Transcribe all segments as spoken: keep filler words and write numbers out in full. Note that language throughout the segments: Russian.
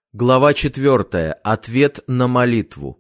Глава четвертая. Ответ на молитву.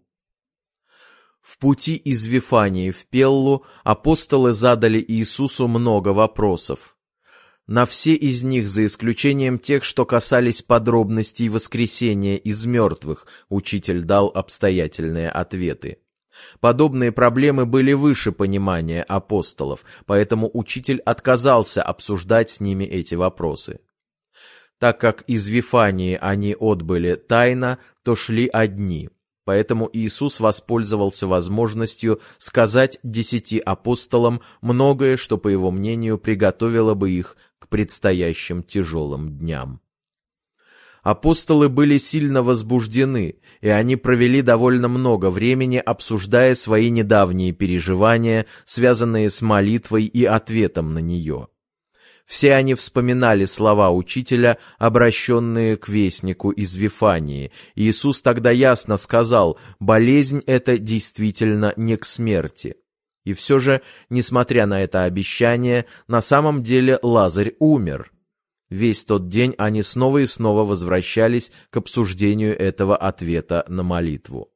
В пути из Вифании в Пеллу апостолы задали Иисусу много вопросов. На все из них, за исключением тех, что касались подробностей воскресения из мертвых, учитель дал обстоятельные ответы. Подобные проблемы были выше понимания апостолов, поэтому учитель отказался обсуждать с ними эти вопросы. Так как из Вифании они отбыли тайно, то шли одни. Поэтому Иисус воспользовался возможностью сказать десяти апостолам многое, что, по его мнению, приготовило бы их к предстоящим тяжелым дням. Апостолы были сильно возбуждены, и они провели довольно много времени, обсуждая свои недавние переживания, связанные с молитвой и ответом на нее. Все они вспоминали слова учителя, обращенные к вестнику из Вифании. Иисус тогда ясно сказал: болезнь эта действительно не к смерти. И все же, несмотря на это обещание, на самом деле Лазарь умер. Весь тот день они снова и снова возвращались к обсуждению этого ответа на молитву.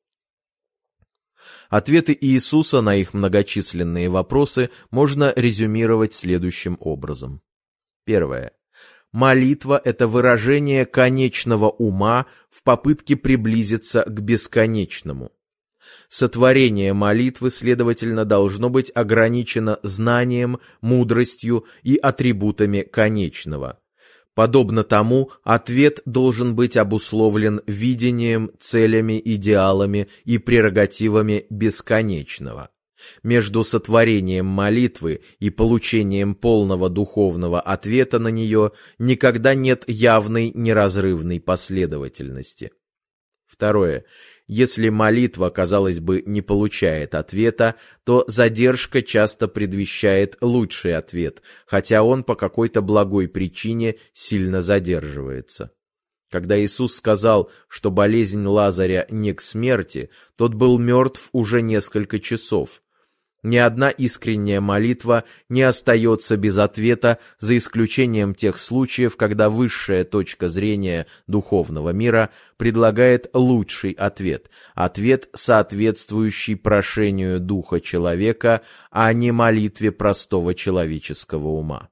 Ответы Иисуса на их многочисленные вопросы можно резюмировать следующим образом. Первое. Молитва — это выражение конечного ума в попытке приблизиться к бесконечному. Сотворение молитвы, следовательно, должно быть ограничено знанием, мудростью и атрибутами конечного. Подобно тому, ответ должен быть обусловлен видением, целями, идеалами и прерогативами бесконечного. Между сотворением молитвы и получением полного духовного ответа на нее никогда нет явной неразрывной последовательности. Второе. Если молитва, казалось бы, не получает ответа, то задержка часто предвещает лучший ответ, хотя он по какой-то благой причине сильно задерживается. Когда Иисус сказал, что болезнь Лазаря не к смерти, тот был мертв уже несколько часов. Ни одна искренняя молитва не остается без ответа, за исключением тех случаев, когда высшая точка зрения духовного мира предлагает лучший ответ, ответ, соответствующий прошению духа человека, а не молитве простого человеческого ума.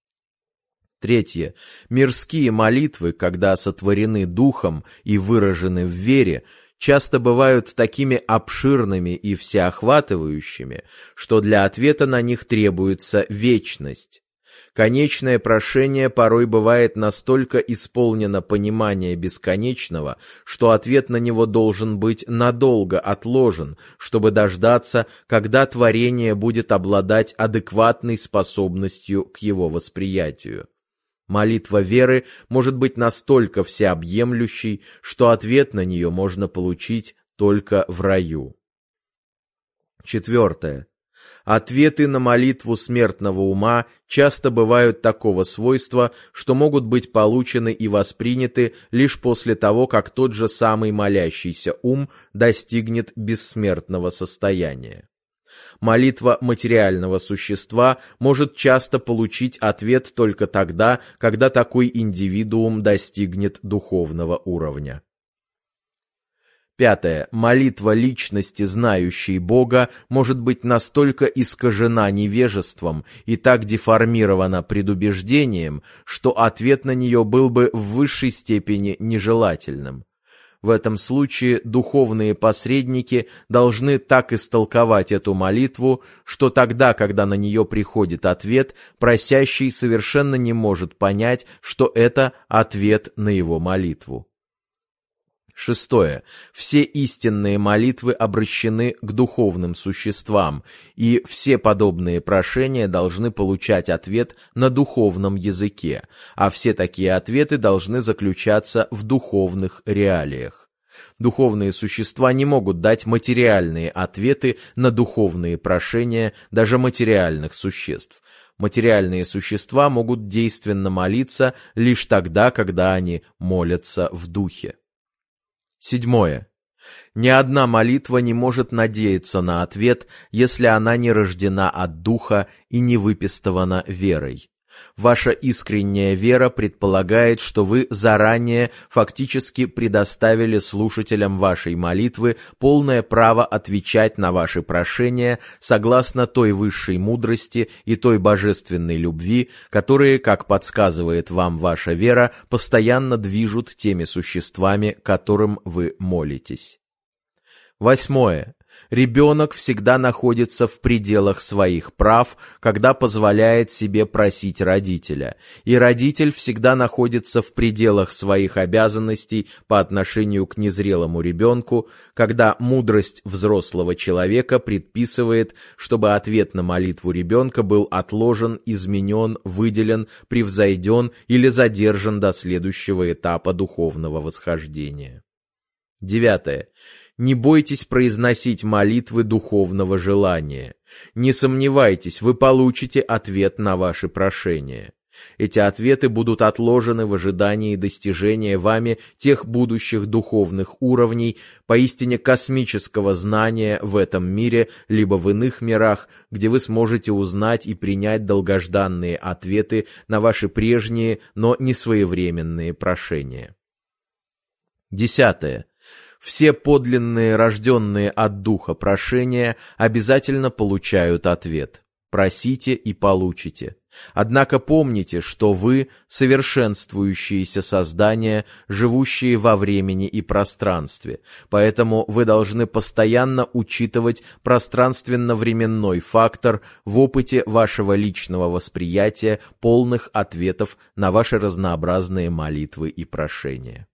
Третье. Мирские молитвы, когда сотворены духом и выражены в вере, часто бывают такими обширными и всеохватывающими, что для ответа на них требуется вечность. Конечное прошение порой бывает настолько исполнено понимания бесконечного, что ответ на него должен быть надолго отложен, чтобы дождаться, когда творение будет обладать адекватной способностью к его восприятию. Молитва веры может быть настолько всеобъемлющей, что ответ на нее можно получить только в раю. Четвертое. Ответы на молитву смертного ума часто бывают такого свойства, что могут быть получены и восприняты лишь после того, как тот же самый молящийся ум достигнет бессмертного состояния. Молитва материального существа может часто получить ответ только тогда, когда такой индивидуум достигнет духовного уровня. Пятое. Молитва личности, знающей Бога, может быть настолько искажена невежеством и так деформирована предубеждением, что ответ на нее был бы в высшей степени нежелательным. В этом случае духовные посредники должны так истолковать эту молитву, что тогда, когда на нее приходит ответ, просящий совершенно не может понять, что это ответ на его молитву. Шестое. Все истинные молитвы обращены к духовным существам, и все подобные прошения должны получать ответ на духовном языке, а все такие ответы должны заключаться в духовных реалиях. Духовные существа не могут дать материальные ответы на духовные прошения даже материальных существ. Материальные существа могут действенно молиться лишь тогда, когда они молятся в духе. Седьмое. Ни одна молитва не может надеяться на ответ, если она не рождена от духа и не выпистована верой. Ваша искренняя вера предполагает, что вы заранее фактически предоставили слушателям вашей молитвы полное право отвечать на ваши прошения согласно той высшей мудрости и той божественной любви, которые, как подсказывает вам ваша вера, постоянно движут теми существами, которым вы молитесь. Восьмое. Ребенок всегда находится в пределах своих прав, когда позволяет себе просить родителя, и родитель всегда находится в пределах своих обязанностей по отношению к незрелому ребенку, когда мудрость взрослого человека предписывает, чтобы ответ на молитву ребенка был отложен, изменен, выделен, превзойден или задержан до следующего этапа духовного восхождения. Девятое. Не бойтесь произносить молитвы духовного желания. Не сомневайтесь, вы получите ответ на ваши прошения. Эти ответы будут отложены в ожидании достижения вами тех будущих духовных уровней, поистине космического знания в этом мире, либо в иных мирах, где вы сможете узнать и принять долгожданные ответы на ваши прежние, но несвоевременные прошения. Десятое. Все подлинные, рожденные от Духа прошения обязательно получают ответ. Просите и получите. Однако помните, что вы — совершенствующиеся создания, живущие во времени и пространстве, поэтому вы должны постоянно учитывать пространственно-временной фактор в опыте вашего личного восприятия полных ответов на ваши разнообразные молитвы и прошения.